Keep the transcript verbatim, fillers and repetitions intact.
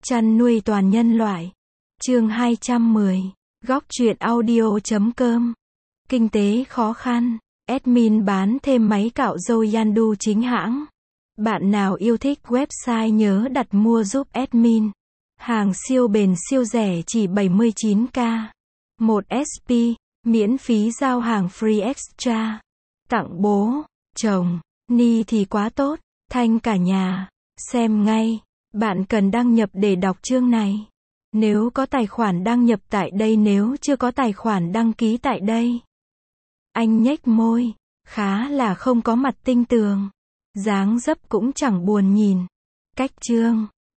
Chăn nuôi toàn nhân loại. Chương hai trăm mười. Góc truyện audio chấm com. Kinh tế khó khăn. Admin bán thêm máy cạo râu Yandu chính hãng. Bạn nào yêu thích website nhớ đặt mua giúp admin. Hàng siêu bền siêu rẻ chỉ bảy mươi chín k. một ét pê, miễn phí giao hàng free extra. Tặng bố, chồng, ni thì quá tốt, thanh cả nhà. Xem ngay. Bạn cần đăng nhập để đọc chương này. Nếu có tài khoản đăng nhập tại đây, nếu chưa có tài khoản đăng ký tại đây. Anh nhếch môi, khá là không có mặt tinh tường. Dáng dấp cũng chẳng buồn nhìn. Cách chương.